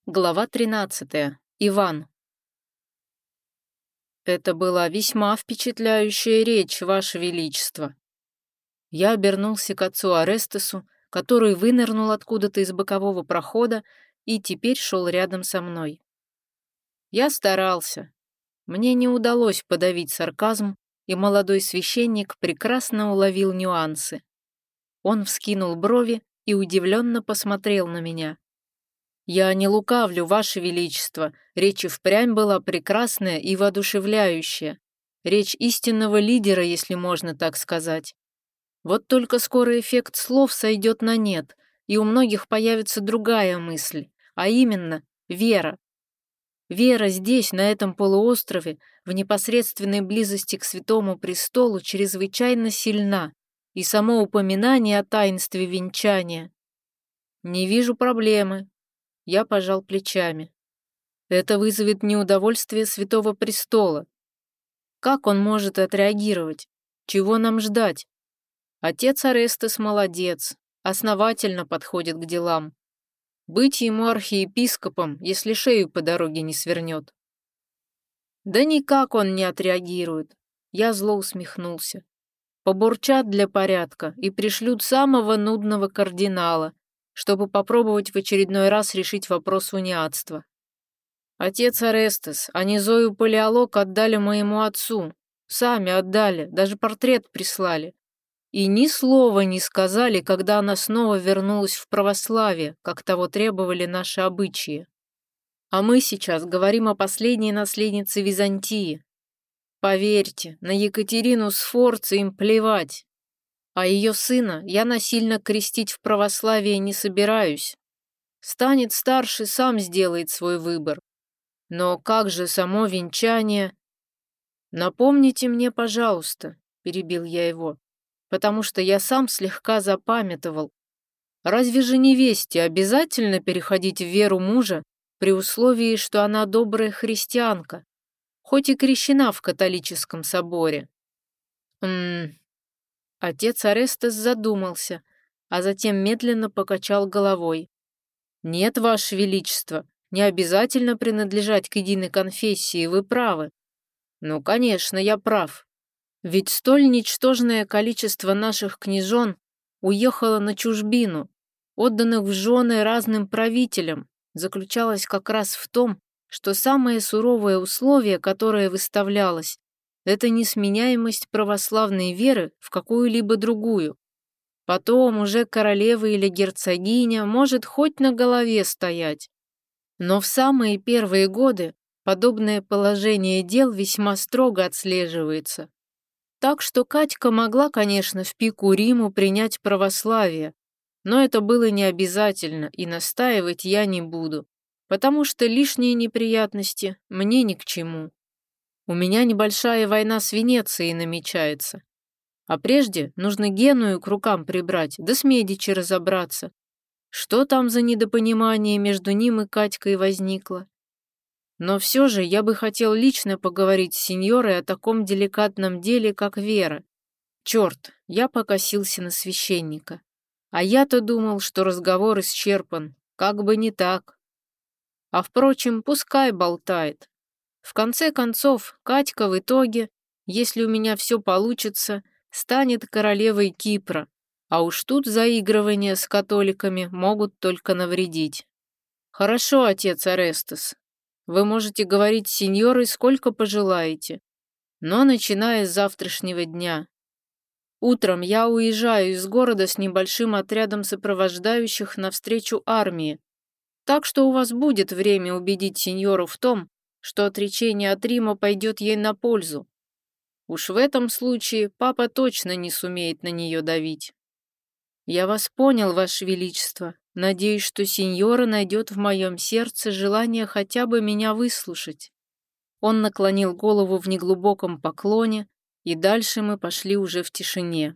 Глава 13. Иван. Это была весьма впечатляющая речь, Ваше Величество. Я обернулся к отцу Орестесу, который вынырнул откуда-то из бокового прохода и теперь шел рядом со мной. Я старался. Мне не удалось подавить сарказм, и молодой священник прекрасно уловил нюансы. Он вскинул брови и удивленно посмотрел на меня. «Я не лукавлю, Ваше Величество, речь и впрямь была прекрасная и воодушевляющая. Речь истинного лидера, если можно так сказать. Вот только скоро эффект слов сойдет на нет, и у многих появится другая мысль, а именно вера. Вера здесь, на этом полуострове, в непосредственной близости к Святому Престолу, чрезвычайно сильна, и само упоминание о таинстве венчания. Не вижу проблемы». Я пожал плечами. Это вызовет неудовольствие Святого Престола. Как он может отреагировать? Чего нам ждать? Отец Орестес молодец, основательно подходит к делам. Быть ему архиепископом, если шею по дороге не свернет. Да никак он не отреагирует. Я зло усмехнулся. Побурчат для порядка и пришлют самого нудного кардинала, чтобы попробовать в очередной раз решить вопрос униатства. Отец Орестес, они Зою Палеолог отдали моему отцу. Сами отдали, даже портрет прислали. И ни слова не сказали, когда она снова вернулась в православие, как того требовали наши обычаи. А мы сейчас говорим о последней наследнице Византии. Поверьте, на Екатерину Сфорца им плевать. А ее сына я насильно крестить в православие не собираюсь. Станет старше, сам сделает свой выбор. Но как же само венчание? Напомните мне, пожалуйста, перебил я его, потому что я сам слегка запамятовал. Разве же невесте обязательно переходить в веру мужа при условии, что она добрая христианка, хоть и крещена в католическом соборе? Отец Орестес задумался, а затем медленно покачал головой. «Нет, Ваше Величество, не обязательно принадлежать к единой конфессии, вы правы». «Ну, конечно, я прав. Ведь столь ничтожное количество наших княжон уехало на чужбину, отданных в жены разным правителям, заключалось как раз в том, что самое суровое условие, которое выставлялось, это несменяемость православной веры в какую-либо другую. Потом уже королева или герцогиня может хоть на голове стоять. Но в самые первые годы подобное положение дел весьма строго отслеживается. Так что Катька могла, конечно, в пику Риму принять православие, но это было не обязательно, и настаивать я не буду, потому что лишние неприятности мне ни к чему. У меня небольшая война с Венецией намечается. А прежде нужно Геную к рукам прибрать, да с Медичи разобраться. Что там за недопонимание между ним и Катькой возникло? Но все же я бы хотел лично поговорить с сеньорой о таком деликатном деле, как вера. Черт, я покосился на священника. А я-то думал, что разговор исчерпан. Как бы не так. А впрочем, пускай болтает. В конце концов, Катька в итоге, если у меня все получится, станет королевой Кипра, а уж тут заигрывания с католиками могут только навредить. Хорошо, отец Орестес, вы можете говорить с сеньорой сколько пожелаете, но начиная с завтрашнего дня. Утром я уезжаю из города с небольшим отрядом сопровождающих навстречу армии, так что у вас будет время убедить сеньору в том, что отречение от Рима пойдет ей на пользу. Уж в этом случае папа точно не сумеет на нее давить. Я вас понял, Ваше Величество. Надеюсь, что сеньора найдет в моем сердце желание хотя бы меня выслушать. Он наклонил голову в неглубоком поклоне, и дальше мы пошли уже в тишине.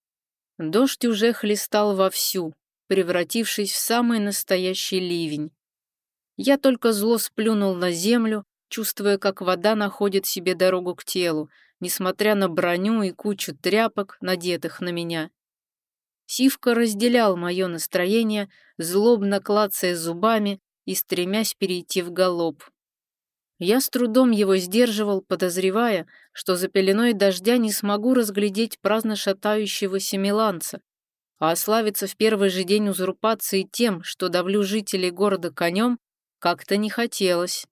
Дождь уже хлестал вовсю, превратившись в самый настоящий ливень. Я только зло сплюнул на землю, чувствуя, как вода находит себе дорогу к телу, несмотря на броню и кучу тряпок, надетых на меня. Сивка разделял мое настроение, злобно клацая зубами и стремясь перейти в галоп. Я с трудом его сдерживал, подозревая, что за пеленой дождя не смогу разглядеть праздно шатающегося миланца, а ославиться в первый же день узурпации тем, что давлю жителей города конем, как-то не хотелось.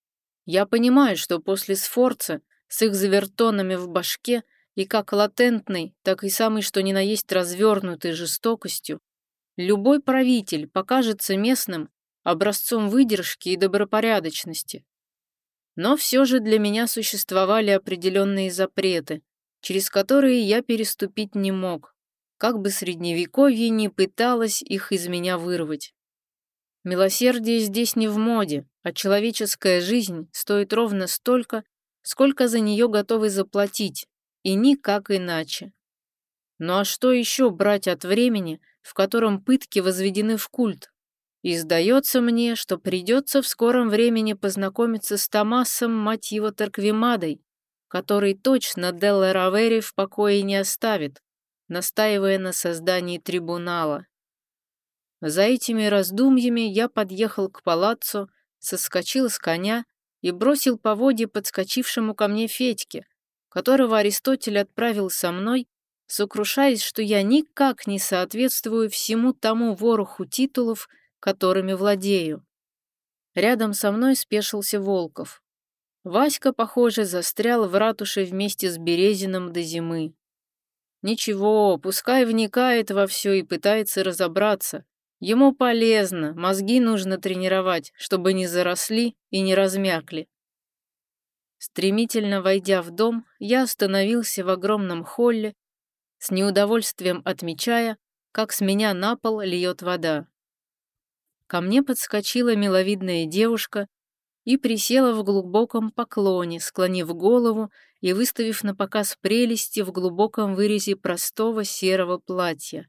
Я понимаю, что после Сфорца с их завертонами в башке и как латентной, так и самой что ни на есть развернутой жестокостью, любой правитель покажется местным образцом выдержки и добропорядочности. Но все же для меня существовали определенные запреты, через которые я переступить не мог, как бы средневековье ни пыталось их из меня вырвать. Милосердие здесь не в моде, а человеческая жизнь стоит ровно столько, сколько за нее готовы заплатить, и никак иначе. Ну а что еще брать от времени, в котором пытки возведены в культ? И сдается мне, что придется в скором времени познакомиться с Томасом, мать его, Торквемадой, который точно Делла Равери в покое не оставит, настаивая на создании трибунала. За этими раздумьями я подъехал к палаццо, соскочил с коня и бросил поводья подскочившему ко мне Федьке, которого Аристотель отправил со мной, сокрушаясь, что я никак не соответствую всему тому вороху титулов, которыми владею. Рядом со мной спешился Волков. Васька, похоже, застрял в ратуше вместе с Березиным до зимы. Ничего, пускай вникает во все и пытается разобраться. Ему полезно, мозги нужно тренировать, чтобы не заросли и не размякли. Стремительно войдя в дом, я остановился в огромном холле, с неудовольствием отмечая, как с меня на пол льет вода. Ко мне подскочила миловидная девушка и присела в глубоком поклоне, склонив голову и выставив на показ прелести в глубоком вырезе простого серого платья.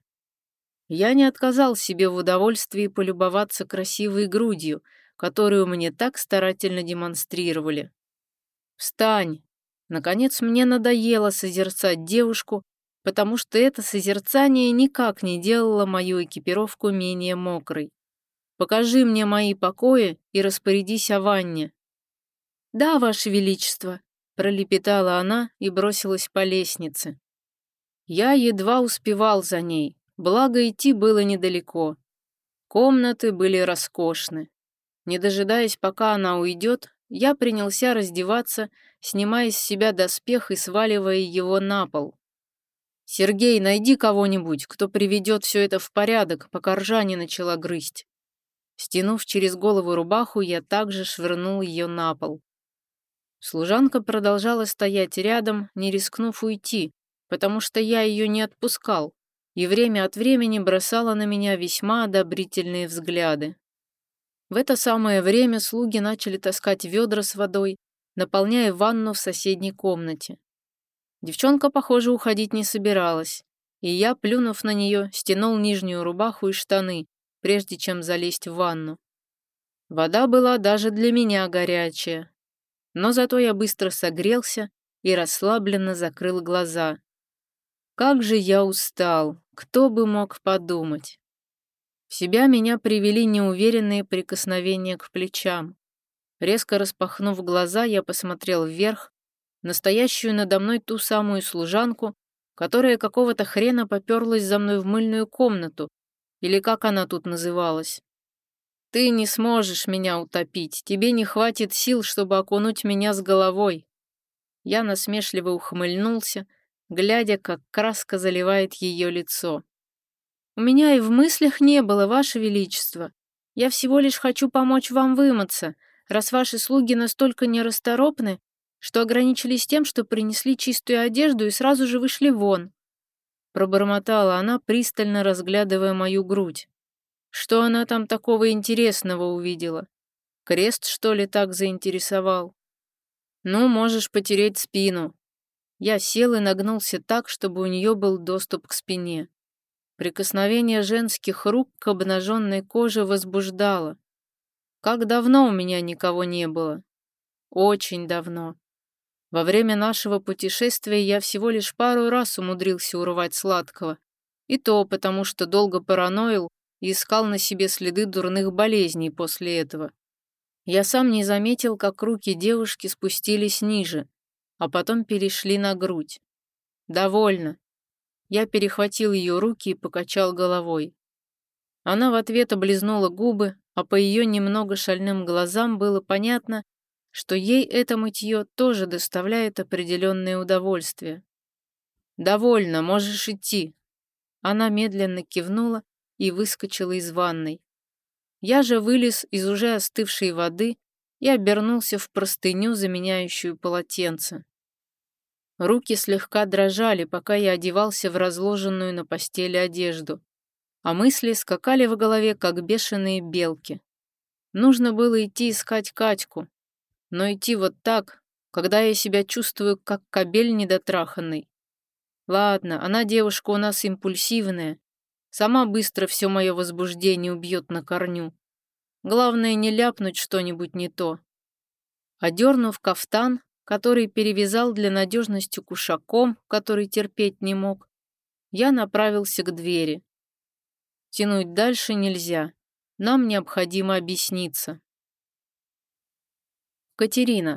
Я не отказал себе в удовольствии полюбоваться красивой грудью, которую мне так старательно демонстрировали. «Встань!» Наконец мне надоело созерцать девушку, потому что это созерцание никак не делало мою экипировку менее мокрой. Покажи мне мои покои и распорядись о ванне». «Да, Ваше Величество», — пролепетала она и бросилась по лестнице. Я едва успевал за ней, благо идти было недалеко. Комнаты были роскошны. Не дожидаясь, пока она уйдет, я принялся раздеваться, снимая с себя доспех и сваливая его на пол. «Сергей, найди кого-нибудь, кто приведет все это в порядок, пока ржа не начала грызть». Стянув через голову рубаху, я также швырнул ее на пол. Служанка продолжала стоять рядом, не рискнув уйти, потому что я ее не отпускал, и время от времени бросала на меня весьма одобрительные взгляды. В это самое время слуги начали таскать ведра с водой, наполняя ванну в соседней комнате. Девчонка, похоже, уходить не собиралась, и я, плюнув на нее, стянул нижнюю рубаху и штаны, прежде чем залезть в ванну. Вода была даже для меня горячая, но зато я быстро согрелся и расслабленно закрыл глаза. Как же я устал, кто бы мог подумать. В себя меня привели неуверенные прикосновения к плечам. Резко распахнув глаза, я посмотрел вверх, настоящую надо мной ту самую служанку, которая какого-то хрена поперлась за мной в мыльную комнату, или как она тут называлась. «Ты не сможешь меня утопить, тебе не хватит сил, чтобы окунуть меня с головой». Я насмешливо ухмыльнулся, глядя, как краска заливает ее лицо. «У меня и в мыслях не было, Ваше Величество. Я всего лишь хочу помочь вам вымыться, раз ваши слуги настолько нерасторопны, что ограничились тем, что принесли чистую одежду и сразу же вышли вон». Пробормотала она, пристально разглядывая мою грудь. Что она там такого интересного увидела? Крест, что ли, так заинтересовал? Ну, можешь потереть спину. Я сел и нагнулся так, чтобы у нее был доступ к спине. Прикосновение женских рук к обнаженной коже возбуждало. Как давно у меня никого не было? Очень давно. Во время нашего путешествия я всего лишь пару раз умудрился урвать сладкого. И то потому, что долго параноил и искал на себе следы дурных болезней после этого. Я сам не заметил, как руки девушки спустились ниже, а потом перешли на грудь. «Довольно». Я перехватил ее руки и покачал головой. Она в ответ облизнула губы, а по ее немного шальным глазам было понятно, что ей это мытье тоже доставляет определенное удовольствие. «Довольно, можешь идти». Она медленно кивнула и выскочила из ванной. Я же вылез из уже остывшей воды и обернулся в простыню, заменяющую полотенце. Руки слегка дрожали, пока я одевался в разложенную на постели одежду, а мысли скакали в голове, как бешеные белки. Нужно было идти искать Катьку, но идти вот так, когда я себя чувствую, как кобель недотраханный. Ладно, она девушка у нас импульсивная, сама быстро все мое возбуждение убьет на корню. Главное не ляпнуть что-нибудь не то. Одернув кафтан, который перевязал для надежности кушаком, который терпеть не мог, я направился к двери. Тянуть дальше нельзя. Нам необходимо объясниться. Катерина.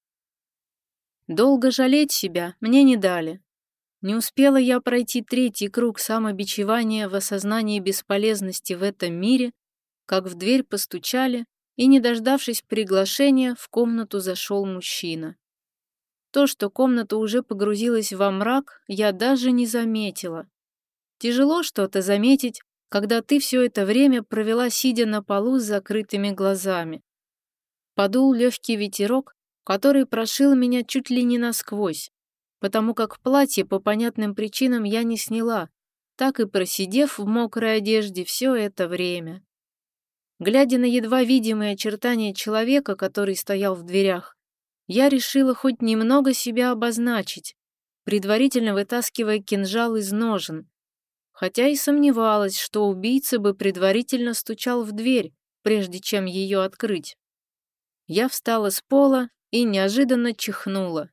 Долго жалеть себя мне не дали. Не успела я пройти третий круг самобичевания в осознании бесполезности в этом мире, как в дверь постучали, и, не дождавшись приглашения, в комнату зашел мужчина. То, что комната уже погрузилась во мрак, я даже не заметила. Тяжело что-то заметить, когда ты все это время провела, сидя на полу с закрытыми глазами. Подул легкий ветерок, который прошил меня чуть ли не насквозь, потому как платье по понятным причинам я не сняла, так и просидев в мокрой одежде все это время. Глядя на едва видимые очертания человека, который стоял в дверях, я решила хоть немного себя обозначить, предварительно вытаскивая кинжал из ножен, хотя и сомневалась, что убийца бы предварительно стучал в дверь, прежде чем ее открыть. Я встала с пола и неожиданно чихнула.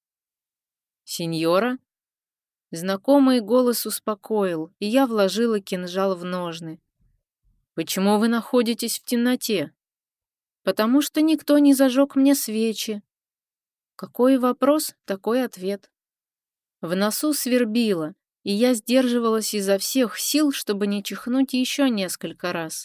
«Сеньора?» Знакомый голос успокоил, и я вложила кинжал в ножны. «Почему вы находитесь в темноте?» «Потому что никто не зажег мне свечи». Какой вопрос, такой ответ. В носу свербило, и я сдерживалась изо всех сил, чтобы не чихнуть еще несколько раз.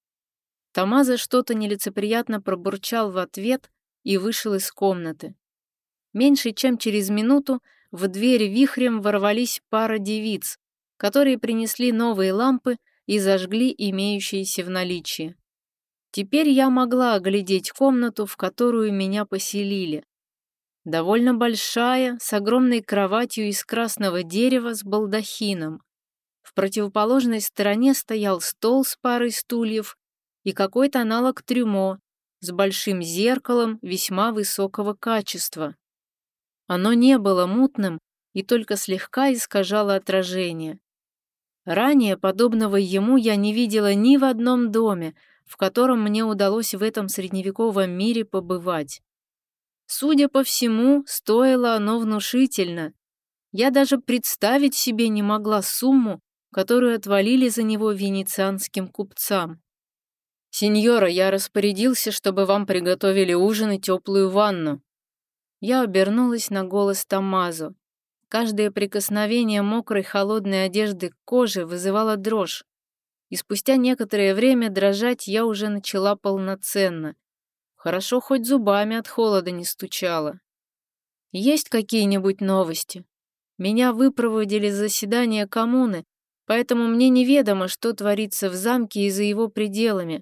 Томазо что-то нелицеприятно пробурчал в ответ и вышел из комнаты. Меньше чем через минуту в дверь вихрем ворвались пара девиц, которые принесли новые лампы и зажгли имеющиеся в наличии. Теперь я могла оглядеть комнату, в которую меня поселили. Довольно большая, с огромной кроватью из красного дерева с балдахином. В противоположной стороне стоял стол с парой стульев и какой-то аналог трюмо с большим зеркалом весьма высокого качества. Оно не было мутным и только слегка искажало отражение. Ранее подобного ему я не видела ни в одном доме, в котором мне удалось в этом средневековом мире побывать. Судя по всему, стоило оно внушительно. Я даже представить себе не могла сумму, которую отвалили за него венецианским купцам. «Сеньора, я распорядился, чтобы вам приготовили ужин и теплую ванну». Я обернулась на голос Томмазо. Каждое прикосновение мокрой холодной одежды к коже вызывало дрожь. И спустя некоторое время дрожать я уже начала полноценно. Хорошо, хоть зубами от холода не стучала. Есть какие-нибудь новости? Меня выпроводили с заседания коммуны, поэтому мне неведомо, что творится в замке и за его пределами.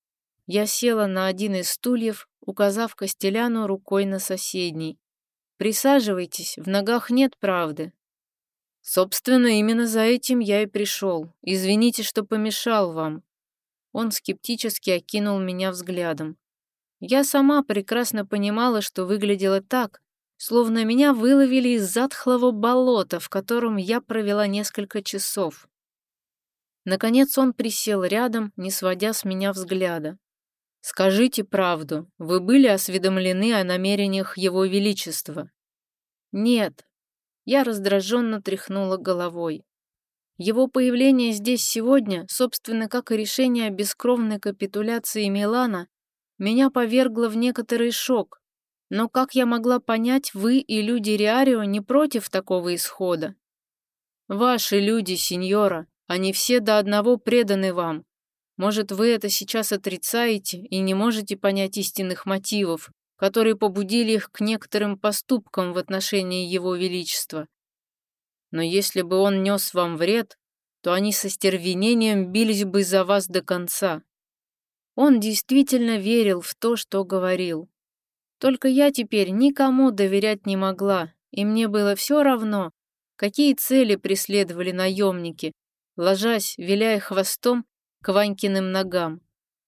Я села на один из стульев, указав Костеляну рукой на соседний. «Присаживайтесь, в ногах нет правды». «Собственно, именно за этим я и пришел. Извините, что помешал вам». Он скептически окинул меня взглядом. Я сама прекрасно понимала, что выглядело так, словно меня выловили из затхлого болота, в котором я провела несколько часов. Наконец он присел рядом, не сводя с меня взгляда. «Скажите правду, вы были осведомлены о намерениях Его Величества?» «Нет». Я раздраженно тряхнула головой. Его появление здесь сегодня, собственно, как и решение о бескровной капитуляции Милана, меня повергло в некоторый шок. Но как я могла понять, вы и люди Риарио не против такого исхода? Ваши люди, сеньора, они все до одного преданы вам. Может, вы это сейчас отрицаете и не можете понять истинных мотивов, которые побудили их к некоторым поступкам в отношении Его Величества. Но если бы он нес вам вред, то они со стервенением бились бы за вас до конца. Он действительно верил в то, что говорил. Только я теперь никому доверять не могла, и мне было все равно, какие цели преследовали наемники, ложась, виляя хвостом к Ванькиным ногам.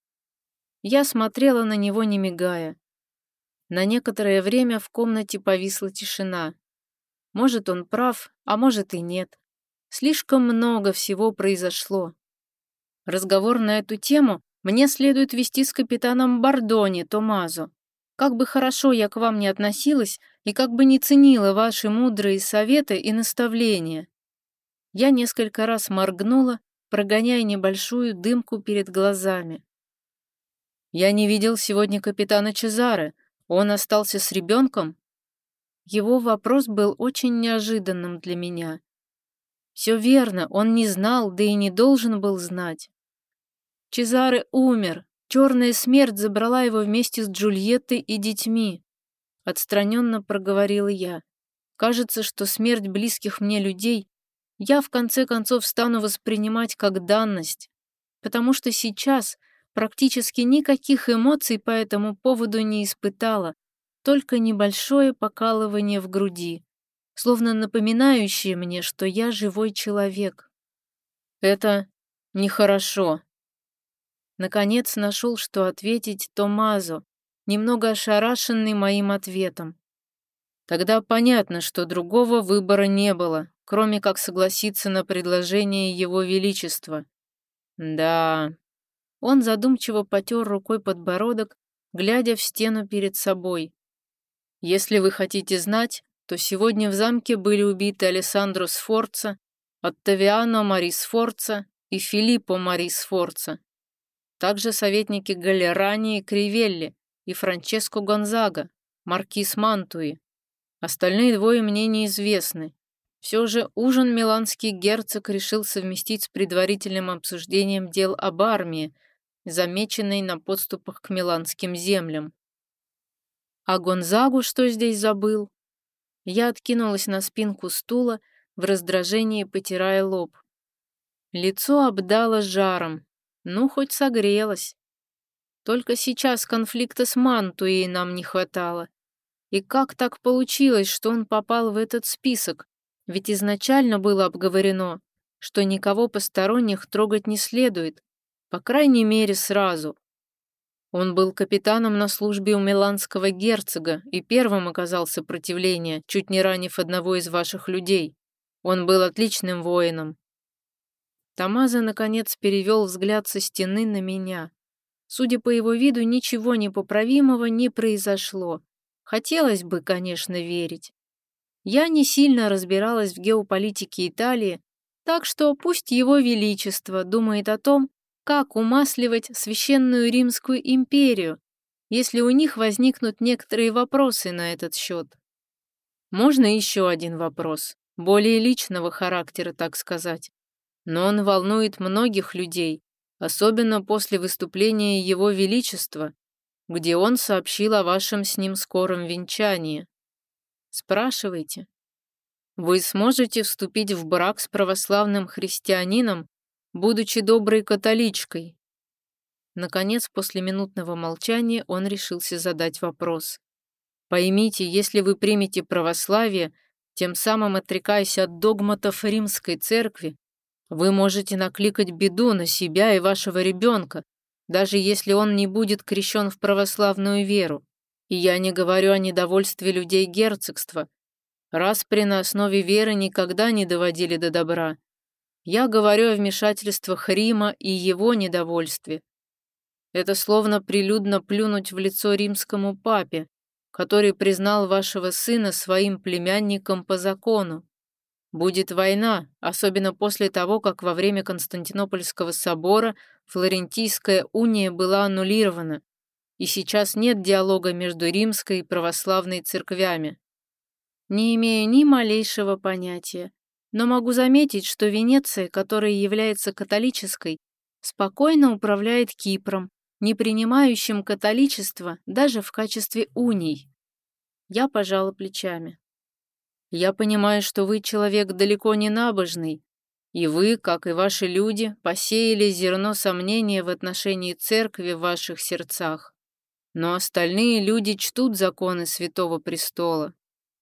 Я смотрела на него, не мигая. На некоторое время в комнате повисла тишина. Может, он прав, а может и нет. Слишком много всего произошло. Разговор на эту тему мне следует вести с капитаном Бардони, Томазо. Как бы хорошо я к вам не относилась и как бы не ценила ваши мудрые советы и наставления. Я несколько раз моргнула, прогоняя небольшую дымку перед глазами. Я не видел сегодня капитана Чезаре. Он остался с ребенком? Его вопрос был очень неожиданным для меня. Все верно, он не знал, да и не должен был знать. Чезаре умер. Черная смерть забрала его вместе с Джульеттой и детьми. Отстраненно проговорила я. Кажется, что смерть близких мне людей я в конце концов стану воспринимать как данность, потому что сейчас практически никаких эмоций по этому поводу не испытала, только небольшое покалывание в груди, словно напоминающее мне, что я живой человек. Это нехорошо. Наконец нашел, что ответить Томазо, немного ошарашенный моим ответом. Тогда понятно, что другого выбора не было, кроме как согласиться на предложение Его Величества. Да. Он задумчиво потер рукой подбородок, глядя в стену перед собой. Если вы хотите знать, то сегодня в замке были убиты Алессандро Сфорца, Оттавиано Мари Сфорца и Филиппо Мари Сфорца. Также советники Галерани и Кривелли и Франческо Гонзага, маркиз Мантуи. Остальные двое мне неизвестны. Все же ужин миланский герцог решил совместить с предварительным обсуждением дел об армии, замеченной на подступах к миланским землям. А Гонзагу что здесь забыл? Я откинулась на спинку стула, в раздражении потирая лоб. Лицо обдало жаром. Ну, хоть согрелась. Только сейчас конфликта с Мантуей нам не хватало. И как так получилось, что он попал в этот список? Ведь изначально было обговорено, что никого посторонних трогать не следует, по крайней мере, сразу. Он был капитаном на службе у миланского герцога и первым оказал сопротивление, чуть не ранив одного из ваших людей. Он был отличным воином. Томазо, наконец, перевел взгляд со стены на меня. Судя по его виду, ничего непоправимого не произошло. Хотелось бы, конечно, верить. Я не сильно разбиралась в геополитике Италии, так что пусть Его Величество думает о том, как умасливать Священную Римскую империю, если у них возникнут некоторые вопросы на этот счет. Можно еще один вопрос, более личного характера, так сказать. Но он волнует многих людей, особенно после выступления Его Величества, где он сообщил о вашем с ним скором венчании. Спрашивайте. Вы сможете вступить в брак с православным христианином, будучи доброй католичкой? Наконец, после минутного молчания, он решился задать вопрос. Поймите, если вы примете православие, тем самым отрекаясь от догматов Римской церкви, вы можете накликать беду на себя и вашего ребенка, даже если он не будет крещен в православную веру. И я не говорю о недовольстве людей герцогства. Распри на основе веры никогда не доводили до добра. Я говорю о вмешательствах Рима и его недовольстве. Это словно прилюдно плюнуть в лицо римскому папе, который признал вашего сына своим племянником по закону. Будет война, особенно после того, как во время Константинопольского собора Флорентийская уния была аннулирована, и сейчас нет диалога между римской и православной церквями. Не имею ни малейшего понятия, но могу заметить, что Венеция, которая является католической, спокойно управляет Кипром, не принимающим католичество даже в качестве уний. Я пожала плечами. Я понимаю, что вы человек далеко не набожный, и вы, как и ваши люди, посеяли зерно сомнения в отношении церкви в ваших сердцах. Но остальные люди чтут законы Святого Престола.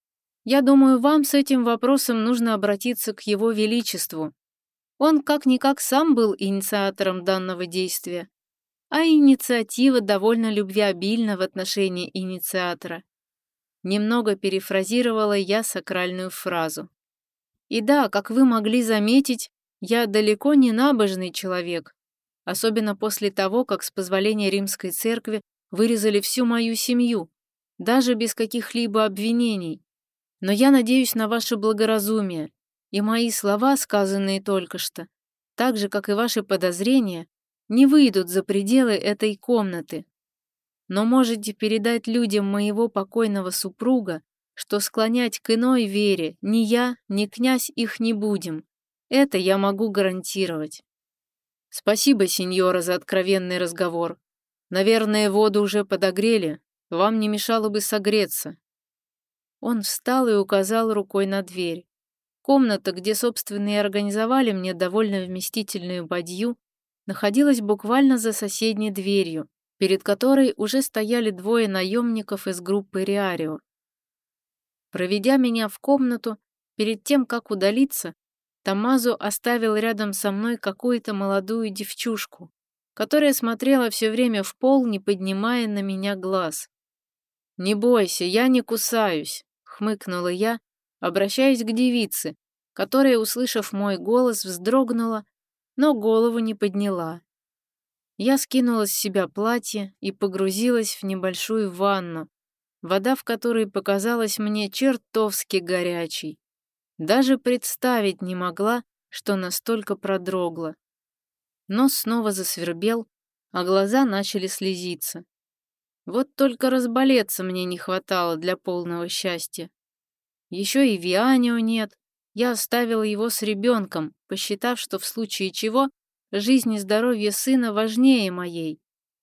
Я думаю, вам с этим вопросом нужно обратиться к Его Величеству. Он как-никак сам был инициатором данного действия, а инициатива довольно любвеобильна в отношении инициатора. Немного перефразировала я сакральную фразу. И да, как вы могли заметить, я далеко не набожный человек, особенно после того, как с позволения Римской Церкви вырезали всю мою семью, даже без каких-либо обвинений. Но я надеюсь на ваше благоразумие, и мои слова, сказанные только что, так же, как и ваши подозрения, не выйдут за пределы этой комнаты. Но можете передать людям моего покойного супруга, что склонять к иной вере ни я, ни князь их не будем. Это я могу гарантировать. Спасибо, сеньора, за откровенный разговор. Наверное, воду уже подогрели. Вам не мешало бы согреться. Он встал и указал рукой на дверь. Комната, где, собственно, и организовали мне довольно вместительную бадью, находилась буквально за соседней дверью, перед которой уже стояли двое наемников из группы Риарио. Проведя меня в комнату, перед тем, как удалиться, Томмазо оставил рядом со мной какую-то молодую девчушку, которая смотрела все время в пол, не поднимая на меня глаз. «Не бойся, я не кусаюсь», — хмыкнула я, обращаясь к девице, которая, услышав мой голос, вздрогнула, но голову не подняла. Я скинула с себя платье и погрузилась в небольшую ванну, вода в которой показалась мне чертовски горячей. Даже представить не могла, что настолько продрогла. Нос снова засвербел, а глаза начали слезиться. Вот только разболеться мне не хватало для полного счастья. Еще и Вианио нет. Я оставила его с ребенком, посчитав, что в случае чего жизнь и здоровье сына важнее моей.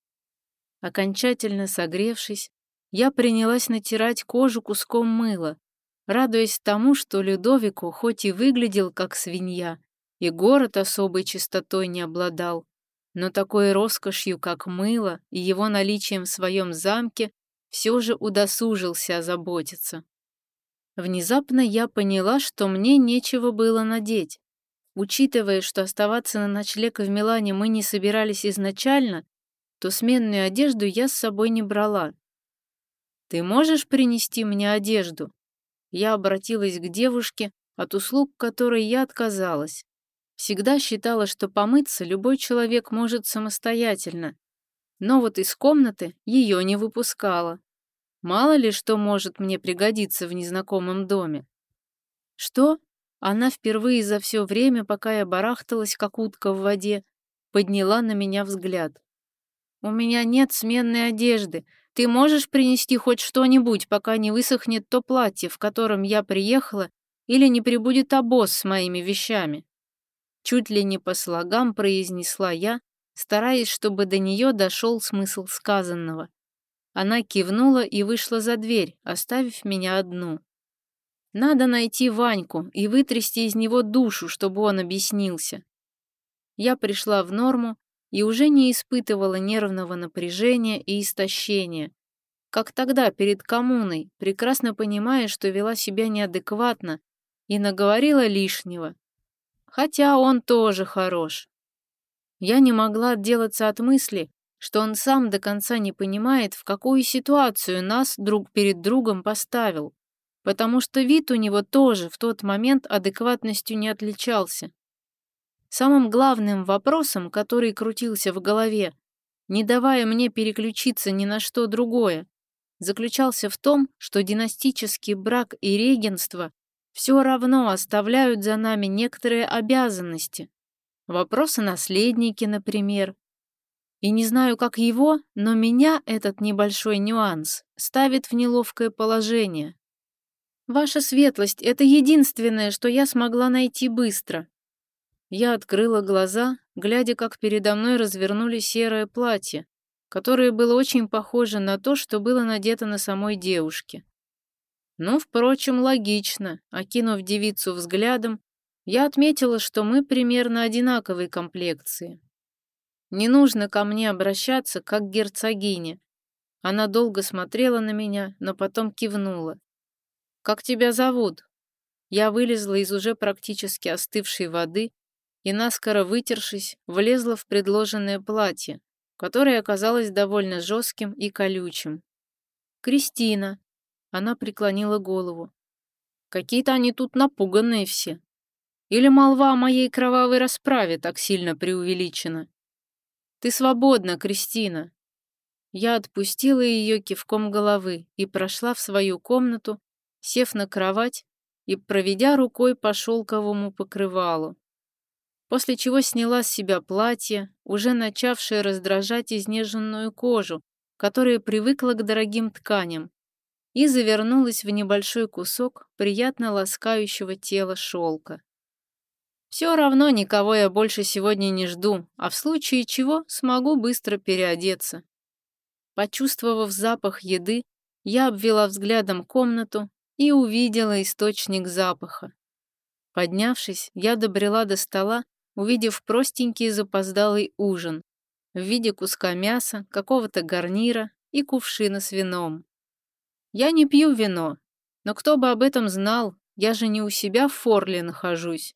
Окончательно согревшись, я принялась натирать кожу куском мыла, радуясь тому, что Людовико хоть и выглядел как свинья, и город особой чистотой не обладал, но такой роскошью, как мыло, и его наличием в своем замке все же удосужился озаботиться. Внезапно я поняла, что мне нечего было надеть. Учитывая, что оставаться на ночлег в Милане мы не собирались изначально, то сменную одежду я с собой не брала. «Ты можешь принести мне одежду?» Я обратилась к девушке, от услуг которой я отказалась. Всегда считала, что помыться любой человек может самостоятельно, но вот из комнаты ее не выпускала. Мало ли что может мне пригодиться в незнакомом доме. Что? Она впервые за все время, пока я барахталась, как утка в воде, подняла на меня взгляд. «У меня нет сменной одежды. Ты можешь принести хоть что-нибудь, пока не высохнет то платье, в котором я приехала, или не прибудет обоз с моими вещами?» Чуть ли не по слогам произнесла я, стараясь, чтобы до нее дошел смысл сказанного. Она кивнула и вышла за дверь, оставив меня одну. Надо найти Ваньку и вытрясти из него душу, чтобы он объяснился. Я пришла в норму и уже не испытывала нервного напряжения и истощения, как тогда перед коммуной, прекрасно понимая, что вела себя неадекватно и наговорила лишнего. Хотя он тоже хорош. Я не могла отделаться от мысли, что он сам до конца не понимает, в какую ситуацию нас друг перед другом поставил, потому что вид у него тоже в тот момент адекватностью не отличался. Самым главным вопросом, который крутился в голове, не давая мне переключиться ни на что другое, заключался в том, что династический брак и регенство все равно оставляют за нами некоторые обязанности. Вопрос о наследнике, например. И не знаю, как его, но меня этот небольшой нюанс ставит в неловкое положение. Ваша светлость, это единственное, что я смогла найти быстро. Я открыла глаза, глядя, как передо мной развернули серое платье, которое было очень похоже на то, что было надето на самой девушке. Ну, впрочем, логично. Окинув девицу взглядом, я отметила, что мы примерно одинаковой комплекции. Не нужно ко мне обращаться, как к герцогине. Она долго смотрела на меня, но потом кивнула. «Как тебя зовут?» Я вылезла из уже практически остывшей воды и, наскоро вытершись, влезла в предложенное платье, которое оказалось довольно жестким и колючим. «Кристина», — она преклонила голову. «Какие-то они тут напуганные все. Или молва о моей кровавой расправе так сильно преувеличена?» «Ты свободна, Кристина». Я отпустила ее кивком головы и прошла в свою комнату, сев на кровать и проведя рукой по шелковому покрывалу. После чего сняла с себя платье, уже начавшее раздражать изнеженную кожу, которая привыкла к дорогим тканям, и завернулась в небольшой кусок приятно ласкающего тела шелка. Все равно никого я больше сегодня не жду, а в случае чего смогу быстро переодеться. Почувствовав запах еды, я обвела взглядом комнату и увидела источник запаха. Поднявшись, я добрела до стола, увидев простенький запоздалый ужин в виде куска мяса, какого-то гарнира и кувшина с вином. Я не пью вино, но кто бы об этом знал, я же не у себя в Форле нахожусь.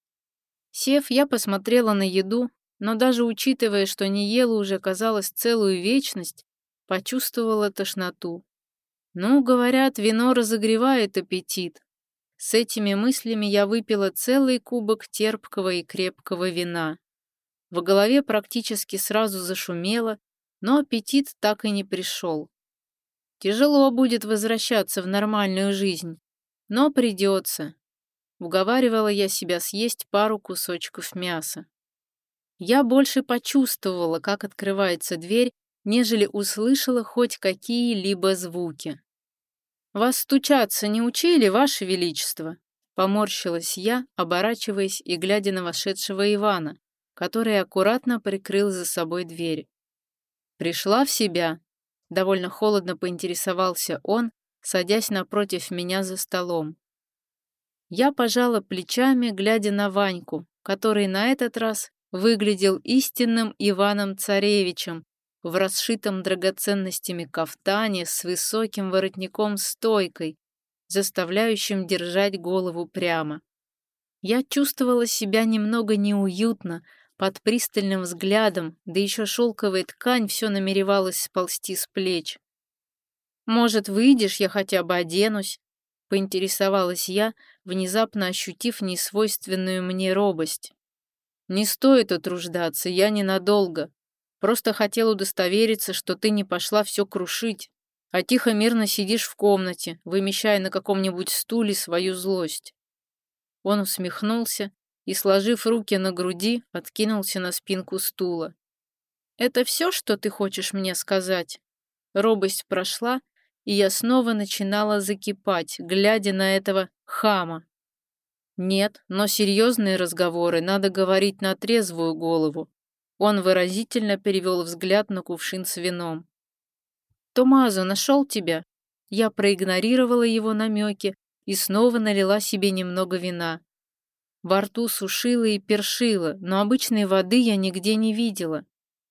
Сев, я посмотрела на еду, но даже учитывая, что не ела уже, казалось, целую вечность, почувствовала тошноту. Ну, говорят, вино разогревает аппетит. С этими мыслями я выпила целый кубок терпкого и крепкого вина. В голове практически сразу зашумело, но аппетит так и не пришел. Тяжело будет возвращаться в нормальную жизнь, но придется. Уговаривала я себя съесть пару кусочков мяса. Я больше почувствовала, как открывается дверь, нежели услышала хоть какие-либо звуки. «Вас стучаться не учили, Ваше Величество?» Поморщилась я, оборачиваясь и глядя на вошедшего Ивана, который аккуратно прикрыл за собой дверь. «Пришла в себя?» Довольно холодно поинтересовался он, садясь напротив меня за столом. Я пожала плечами, глядя на Ваньку, который на этот раз выглядел истинным Иваном-царевичем в расшитом драгоценностями кафтане с высоким воротником-стойкой, заставляющим держать голову прямо. Я чувствовала себя немного неуютно под пристальным взглядом, да еще шелковая ткань все намеревалась сползти с плеч. «Может, выйдешь, я хотя бы оденусь?» — поинтересовалась я, внезапно ощутив несвойственную мне робость. «Не стоит утруждаться, я ненадолго. Просто хотел удостовериться, что ты не пошла все крушить, а тихо-мирно сидишь в комнате, вымещая на каком-нибудь стуле свою злость». Он усмехнулся и, сложив руки на груди, откинулся на спинку стула. «Это все, что ты хочешь мне сказать?» Робость прошла, и я снова начинала закипать, глядя на этого хама. «Нет, но серьезные разговоры надо говорить на трезвую голову». Он выразительно перевел взгляд на кувшин с вином. «Томазо нашел тебя?» Я проигнорировала его намеки и снова налила себе немного вина. Во рту сушило и першило, но обычной воды я нигде не видела.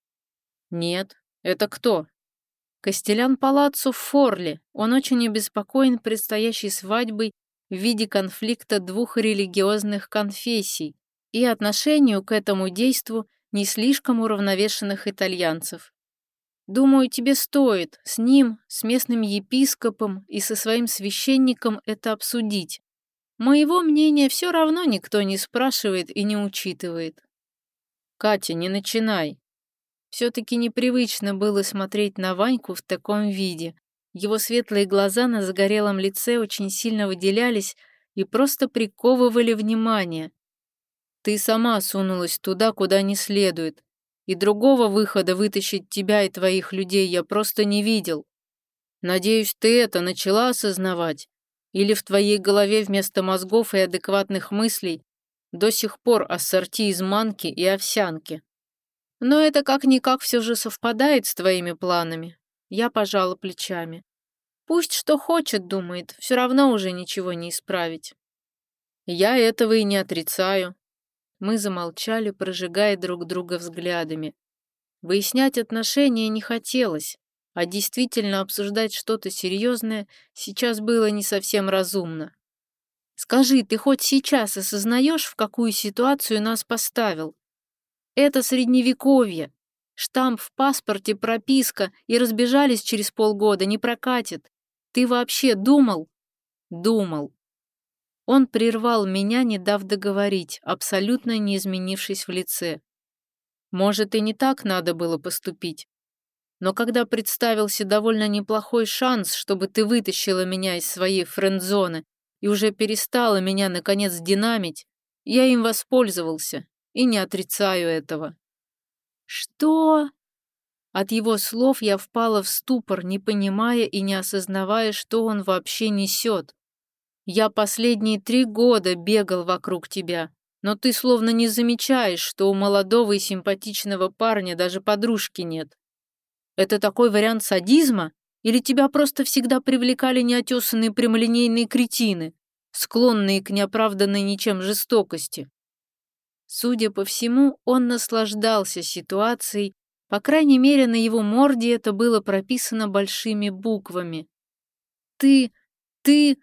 «Нет, это кто?» «Костелян Палаццо в Форле. Он очень обеспокоен предстоящей свадьбой в виде конфликта двух религиозных конфессий и отношению к этому действу не слишком уравновешенных итальянцев. Думаю, тебе стоит с ним, с местным епископом и со своим священником это обсудить. Моего мнения все равно никто не спрашивает и не учитывает». «Катя, не начинай». Все-таки непривычно было смотреть на Ваньку в таком виде. Его светлые глаза на загорелом лице очень сильно выделялись, и просто приковывали внимание. Ты сама сунулась туда, куда не следует, и другого выхода вытащить тебя и твоих людей я просто не видел. Надеюсь, ты это начала осознавать? Или в твоей голове вместо мозгов и адекватных мыслей до сих пор ассорти из манки и овсянки? Но это как-никак все же совпадает с твоими планами. Я пожала плечами. Пусть что хочет, думает, все равно уже ничего не исправить. Я этого и не отрицаю. Мы замолчали, прожигая друг друга взглядами. Выяснять отношения не хотелось, а действительно обсуждать что-то серьезное сейчас было не совсем разумно. Скажи, ты хоть сейчас осознаешь, в какую ситуацию нас поставил? Это средневековье. Штамп в паспорте, прописка, и разбежались через полгода, не прокатит. Ты вообще думал? Думал. Он прервал меня, не дав договорить, абсолютно не изменившись в лице. Может, и не так надо было поступить. Но когда представился довольно неплохой шанс, чтобы ты вытащила меня из своей френд-зоны и уже перестала меня, наконец, динамить, я им воспользовался и не отрицаю этого. Что? От его слов я впала в ступор, не понимая и не осознавая, что он вообще несет. Я последние 3 года бегал вокруг тебя, но ты словно не замечаешь, что у молодого и симпатичного парня даже подружки нет. Это такой вариант садизма? Или тебя просто всегда привлекали неотесанные прямолинейные кретины, склонные к неоправданной ничем жестокости? Судя по всему, он наслаждался ситуацией, по крайней мере, на его морде это было прописано большими буквами. «Ты... ты...»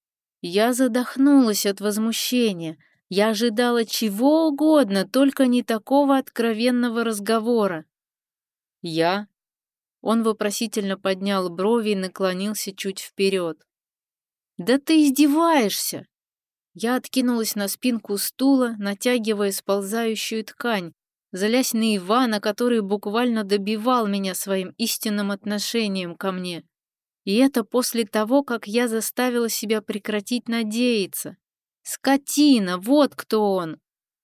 Я задохнулась от возмущения. Я ожидала чего угодно, только не такого откровенного разговора. «Я...» Он вопросительно поднял брови и наклонился чуть вперед. «Да ты издеваешься!» Я откинулась на спинку стула, натягивая сползающую ткань, злясь на Ивана, который буквально добивал меня своим истинным отношением ко мне. И это после того, как я заставила себя прекратить надеяться. Скотина, вот кто он!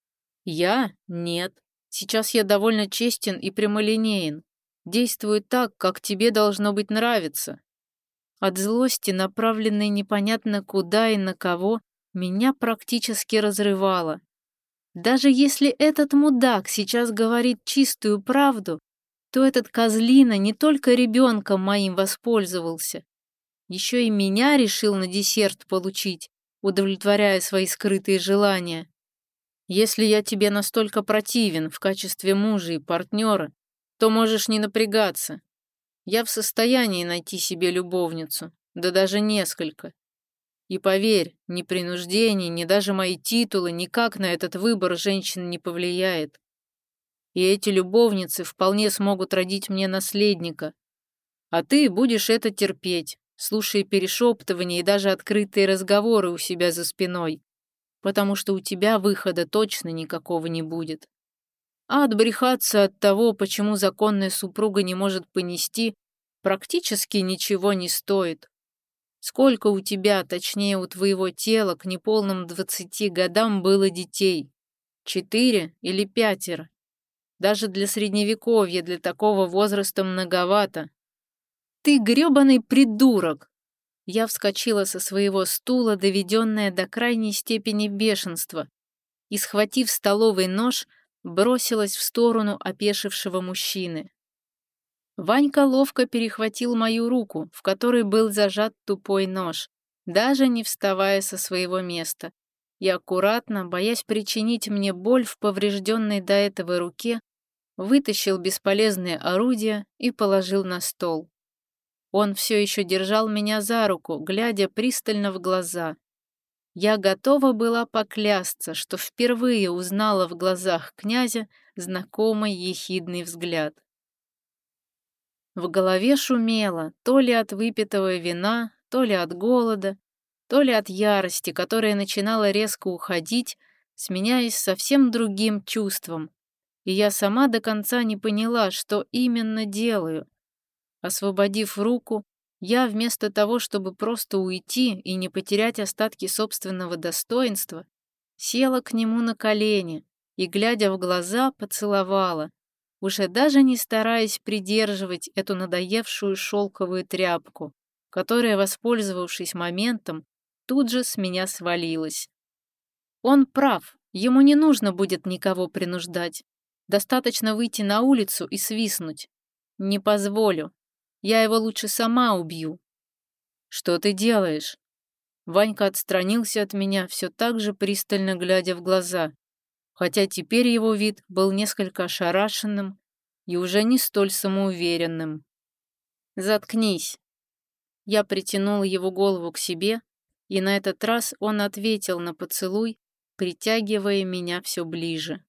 Я? Нет. Сейчас я довольно честен и прямолинеен. Действую так, как тебе должно быть нравится. От злости, направленной непонятно куда и на кого, меня практически разрывало. Даже если этот мудак сейчас говорит чистую правду, то этот козлина не только ребенком моим воспользовался, еще и меня решил на десерт получить, удовлетворяя свои скрытые желания. Если я тебе настолько противен в качестве мужа и партнера, то можешь не напрягаться. Я в состоянии найти себе любовницу, да даже несколько. И поверь, ни принуждение, ни даже мои титулы никак на этот выбор женщин не повлияет. И эти любовницы вполне смогут родить мне наследника. А ты будешь это терпеть, слушая перешептывания и даже открытые разговоры у себя за спиной, потому что у тебя выхода точно никакого не будет. А отбрехаться от того, почему законная супруга не может понести, практически ничего не стоит. Сколько у тебя, точнее у твоего тела, к неполным 20 годам было детей? 4 или 5? Даже для средневековья, для такого возраста многовато. Ты грёбаный придурок! Я вскочила со своего стула, доведенная до крайней степени бешенства, и, схватив столовый нож, бросилась в сторону опешившего мужчины. Ванька ловко перехватил мою руку, в которой был зажат тупой нож, даже не вставая со своего места, и аккуратно, боясь причинить мне боль в поврежденной до этого руке, вытащил бесполезное орудие и положил на стол. Он все еще держал меня за руку, глядя пристально в глаза. Я готова была поклясться, что впервые узнала в глазах князя знакомый ехидный взгляд. В голове шумело, то ли от выпитого вина, то ли от голода, то ли от ярости, которая начинала резко уходить, сменяясь совсем другим чувством. И я сама до конца не поняла, что именно делаю. Освободив руку, Я вместо того, чтобы просто уйти и не потерять остатки собственного достоинства, села к нему на колени и, глядя в глаза, поцеловала, уже даже не стараясь придерживать эту надоевшую шелковую тряпку, которая, воспользовавшись моментом, тут же с меня свалилась. Он прав, ему не нужно будет никого принуждать. Достаточно выйти на улицу и свистнуть. Не позволю. Я его лучше сама убью. Что ты делаешь? Ванька отстранился от меня, все так же пристально глядя в глаза, хотя теперь его вид был несколько ошарашенным и уже не столь самоуверенным. «Заткнись!» Я притянула его голову к себе, и на этот раз он ответил на поцелуй, притягивая меня все ближе.